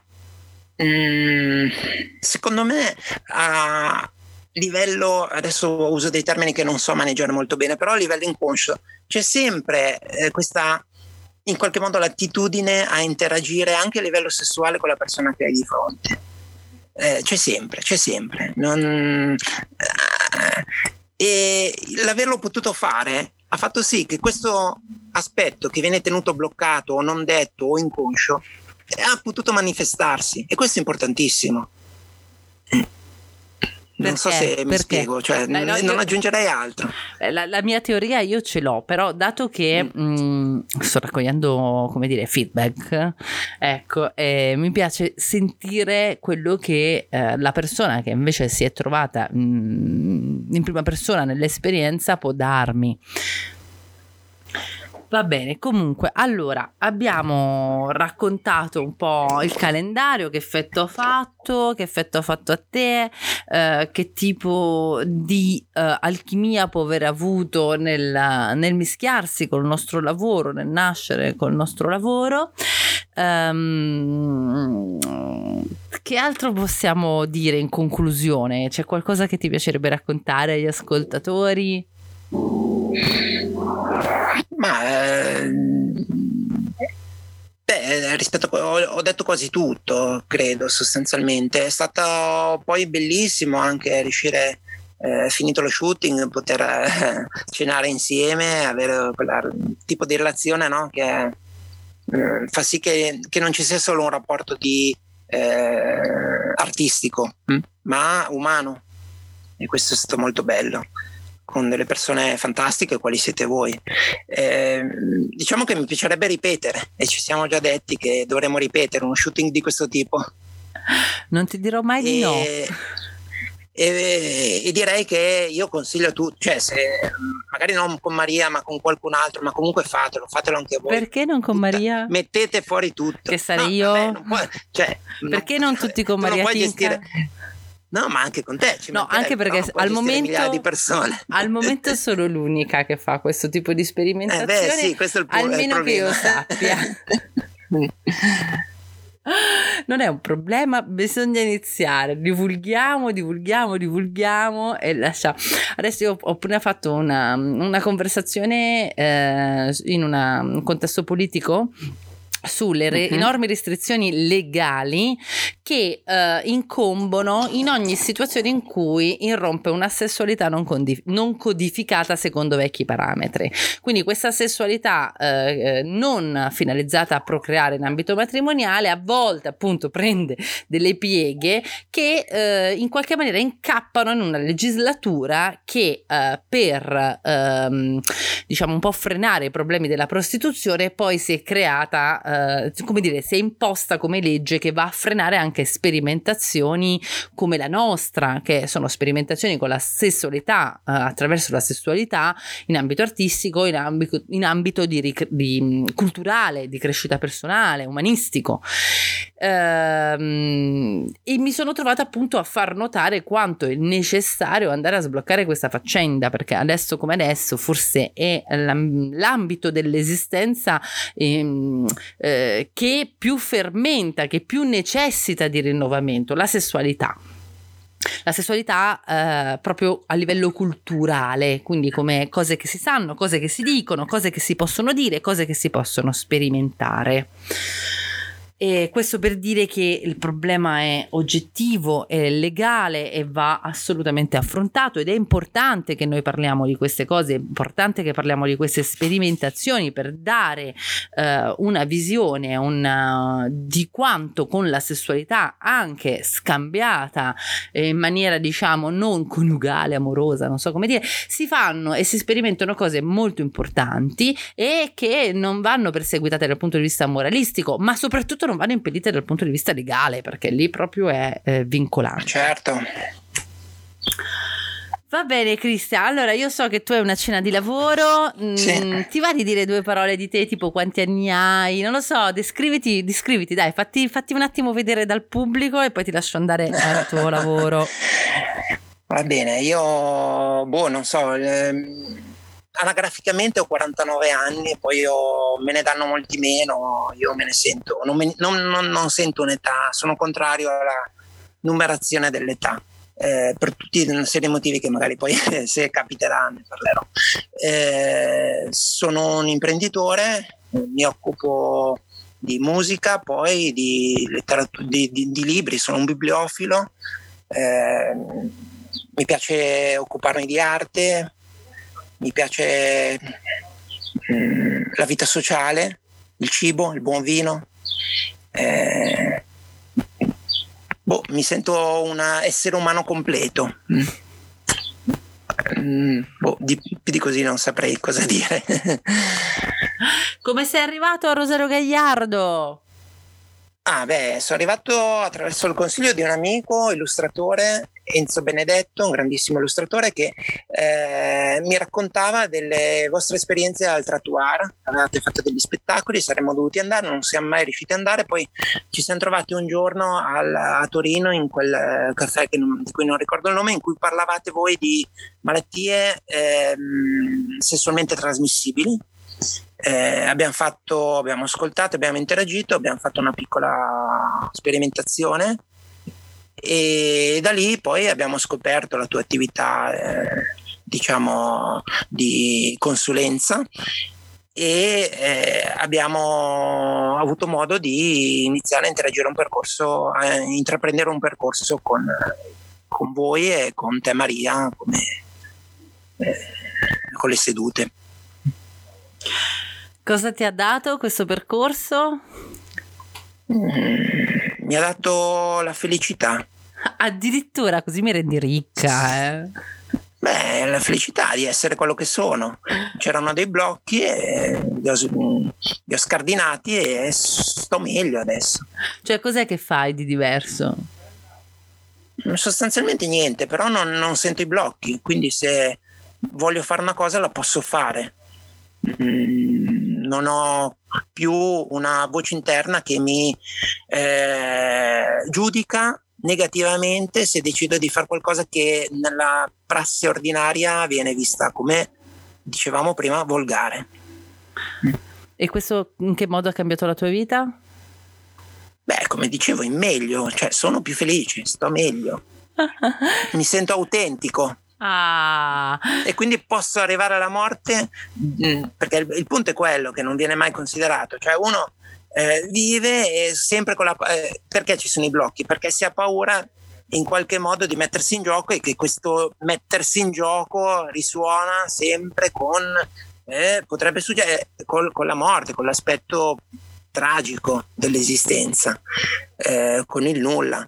S1: secondo me a livello, adesso uso dei termini che non so maneggiare molto bene, però a livello inconscio c'è sempre questa, in qualche modo, l'attitudine a interagire anche a livello sessuale con la persona che hai di fronte. C'è sempre. E l'averlo potuto fare ha fatto sì che questo aspetto che viene tenuto bloccato o non detto o inconscio ha potuto manifestarsi, e questo è importantissimo. Non so se mi spiego, cioè non aggiungerei altro.
S3: La mia teoria io ce l'ho, però dato che sto raccogliendo, come dire, feedback, ecco, mi piace sentire quello che la persona che invece si è trovata in prima persona nell'esperienza può darmi. Va bene, comunque, allora abbiamo raccontato un po' il calendario, che effetto ha fatto a te, che tipo di alchimia può aver avuto nel mischiarsi col nostro lavoro, nel nascere col nostro lavoro. Che altro possiamo dire in conclusione? C'è qualcosa che ti piacerebbe raccontare agli ascoltatori?
S1: Ma rispetto ho detto quasi tutto, credo, sostanzialmente. È stato poi bellissimo anche riuscire, finito lo shooting, poter cenare insieme, avere quel tipo di relazione, no? Che fa sì che non ci sia solo un rapporto di artistico, ma umano, e questo è stato molto bello, con delle persone fantastiche quali siete voi. Diciamo che mi piacerebbe ripetere, e ci siamo già detti che dovremmo ripetere uno shooting di questo tipo.
S3: Non ti dirò mai di no.
S1: E direi che io consiglio a tutti, cioè, se magari non con Maria ma con qualcun altro, ma comunque fatelo anche voi.
S3: Perché non con Maria?
S1: Mettete fuori tutto.
S3: Che sarei io? Perché non tutti con Maria?
S1: Non puoi gestire. No, ma anche con te.
S3: No, anche perché al momento,
S1: di persone.
S3: Al momento sono l'unica che fa questo tipo di sperimentazione.
S1: Sì, questo è
S3: almeno
S1: il
S3: che io sappia. Non è un problema, bisogna iniziare. Divulghiamo e lascia. Adesso io ho appena fatto una conversazione in un contesto politico sulle enormi restrizioni legali che incombono in ogni situazione in cui irrompe una sessualità non codificata secondo vecchi parametri. Quindi questa sessualità non finalizzata a procreare in ambito matrimoniale a volte appunto prende delle pieghe che in qualche maniera incappano in una legislatura che per diciamo un po' frenare i problemi della prostituzione poi si è creata, come dire, si è imposta come legge che va a frenare anche sperimentazioni come la nostra, che sono sperimentazioni con la sessualità, attraverso la sessualità in ambito artistico, in ambito di culturale, di crescita personale, umanistico. E mi sono trovata appunto a far notare quanto è necessario andare a sbloccare questa faccenda, perché adesso come adesso forse è l'ambito dell'esistenza che più fermenta, che più necessita di rinnovamento, la sessualità proprio a livello culturale, quindi come cose che si sanno, cose che si dicono, cose che si possono dire, cose che si possono sperimentare. E questo per dire che il problema è oggettivo, è legale e va assolutamente affrontato, ed è importante che noi parliamo di queste cose, è importante che parliamo di queste sperimentazioni per dare una visione di quanto con la sessualità anche scambiata in maniera diciamo non coniugale, amorosa, non so come dire, si fanno e si sperimentano cose molto importanti e che non vanno perseguitate dal punto di vista moralistico, ma soprattutto non vanno impedite dal punto di vista legale, perché lì proprio è vincolante.
S1: Certo.
S3: Va bene Cristian, allora io so che tu hai una cena di lavoro,
S1: Sì.
S3: ti va di dire due parole di te, tipo quanti anni hai, non lo so, descriviti, dai, fatti un attimo vedere dal pubblico e poi ti lascio andare al tuo lavoro.
S1: Va bene, io non so, anagraficamente ho 49 anni, poi me ne danno molti meno, io me ne sento, non sento un'età, sono contrario alla numerazione dell'età. Per tutti una serie di motivi che magari poi se capiterà ne parlerò. Sono un imprenditore, mi occupo di musica, poi di letteratura, di libri, sono un bibliofilo, mi piace occuparmi di arte, mi piace la vita sociale, il cibo, il buon vino. Mi sento un essere umano completo. Più di così non saprei cosa dire.
S3: Come sei arrivato a Rosario Gagliardo?
S1: Sono arrivato attraverso il consiglio di un amico illustratore, Enzo Benedetto, un grandissimo illustratore, che mi raccontava delle vostre esperienze al Trottoir. Avevate fatto degli spettacoli, saremmo dovuti andare, non siamo mai riusciti ad andare, poi ci siamo trovati un giorno a Torino in quel caffè di cui non ricordo il nome, in cui parlavate voi di malattie sessualmente trasmissibili. Abbiamo ascoltato, abbiamo interagito, abbiamo fatto una piccola sperimentazione e da lì poi abbiamo scoperto la tua attività diciamo di consulenza e abbiamo avuto modo di iniziare a interagire a intraprendere un percorso con voi e con te Maria, come con le sedute.
S3: Cosa ti ha dato questo percorso?
S1: Mi ha dato la felicità.
S3: Addirittura, così mi rendi ricca.
S1: La felicità di essere quello che sono. C'erano dei blocchi e li ho scardinati e sto meglio adesso.
S3: Cioè, cos'è che fai di diverso?
S1: Sostanzialmente niente, però non sento i blocchi, quindi se voglio fare una cosa la posso fare. Non ho più una voce interna che mi giudica negativamente se decido di fare qualcosa che nella prassi ordinaria viene vista come, dicevamo prima, volgare.
S3: E questo in che modo ha cambiato la tua vita?
S1: Come dicevo, in meglio, cioè sono più felice, sto meglio, mi sento autentico. E quindi posso arrivare alla morte, perché il punto è quello che non viene mai considerato, cioè uno vive sempre con perché ci sono i blocchi? Perché si ha paura in qualche modo di mettersi in gioco e che questo mettersi in gioco risuona sempre con potrebbe succedere con la morte, con l'aspetto tragico dell'esistenza, con il nulla.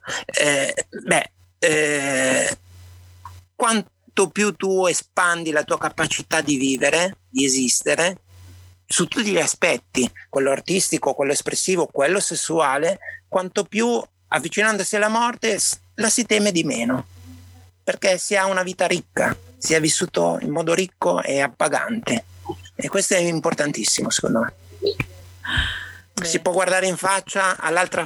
S1: Quanto più tu espandi la tua capacità di vivere, di esistere, su tutti gli aspetti, quello artistico, quello espressivo, quello sessuale, quanto più avvicinandosi alla morte la si teme di meno, perché si ha una vita ricca, si è vissuto in modo ricco e appagante, e questo è importantissimo secondo me. Si può guardare in faccia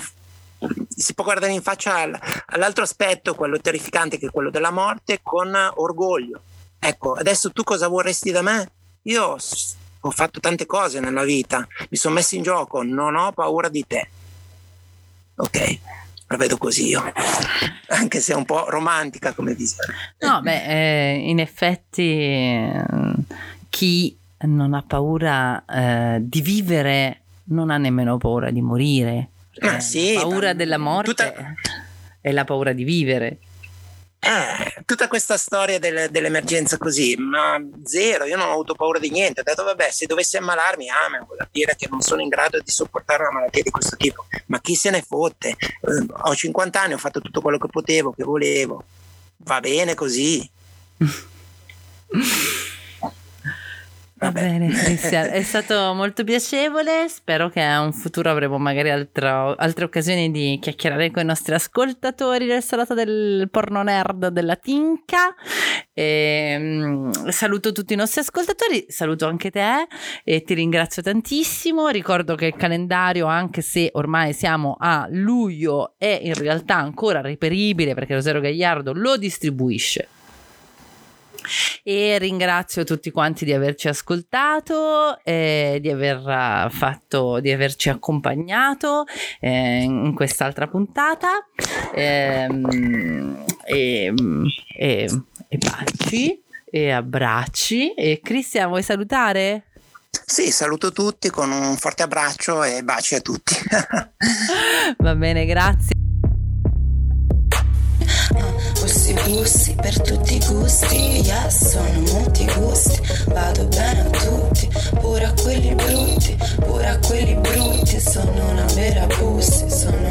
S1: all'altro aspetto, quello terrificante che è quello della morte, con orgoglio. Ecco, adesso tu cosa vorresti da me? Io ho fatto tante cose nella vita, mi sono messo in gioco, non ho paura di te. Ok, la vedo così io, anche se è un po' romantica come visione.
S3: No, in effetti chi non ha paura di vivere non ha nemmeno paura di morire.
S1: Sì,
S3: la paura della morte è la paura di vivere.
S1: Tutta questa storia dell'emergenza così, ma zero, io non ho avuto paura di niente. Ho detto vabbè, se dovessi ammalarmi, vuol dire che non sono in grado di sopportare una malattia di questo tipo, ma chi se ne fotte. Ho 50 anni, ho fatto tutto quello che potevo, che volevo, va bene così.
S3: Va bene, Cristian, è stato molto piacevole. Spero che in futuro avremo magari altre occasioni di chiacchierare con i nostri ascoltatori del Salotto del Porno Nerd della Tinca. Saluto tutti i nostri ascoltatori, saluto anche te e ti ringrazio tantissimo. Ricordo che il calendario, anche se ormai siamo a luglio, è in realtà ancora reperibile perché lo Zero Gagliardo lo distribuisce. E ringrazio tutti quanti di averci ascoltato, di averci accompagnato in quest'altra puntata, e baci e abbracci. E Cristian, vuoi salutare?
S1: Sì, saluto tutti con un forte abbraccio e baci a tutti.
S3: Va bene, grazie.
S4: Bussi per tutti i gusti, sono molti gusti, vado bene a tutti, pure a quelli brutti, sono una vera pussy,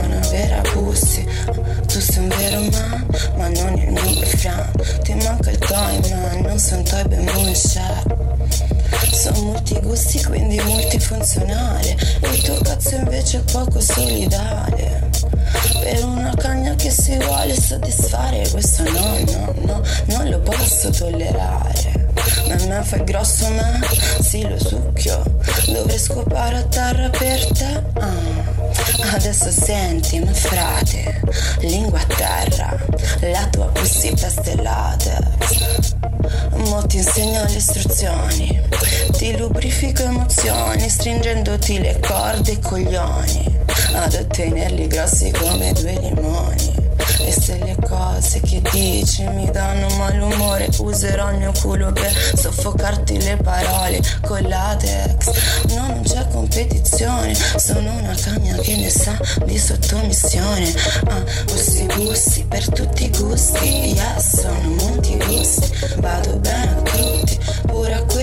S4: tu sei un vero ma non il mio boyfriend, ti manca il time, non son toy ben moonshot. Sono molti gusti, quindi multifunzionale. Il tuo cazzo invece è poco solidale. Per una cagna che si vuole soddisfare, questo no, non lo posso tollerare. Ma me fai grosso me, sì lo succhio. Dovrei scopare a terra per te. Adesso sentimi frate, lingua a terra, la tua pussy bestellata. Mo ti insegno le istruzioni, ti lubrifico emozioni, stringendoti le corde e i coglioni, ad ottenerli grossi come 2 limoni. E se le cose che dici mi danno malumore, userò il mio culo per soffocarti le parole con latex. No, non c'è competizione, sono una cagna che ne sa di sottomissione. Bussi per tutti i gusti, sono molti gusti, vado bene a tutti, pure a quelli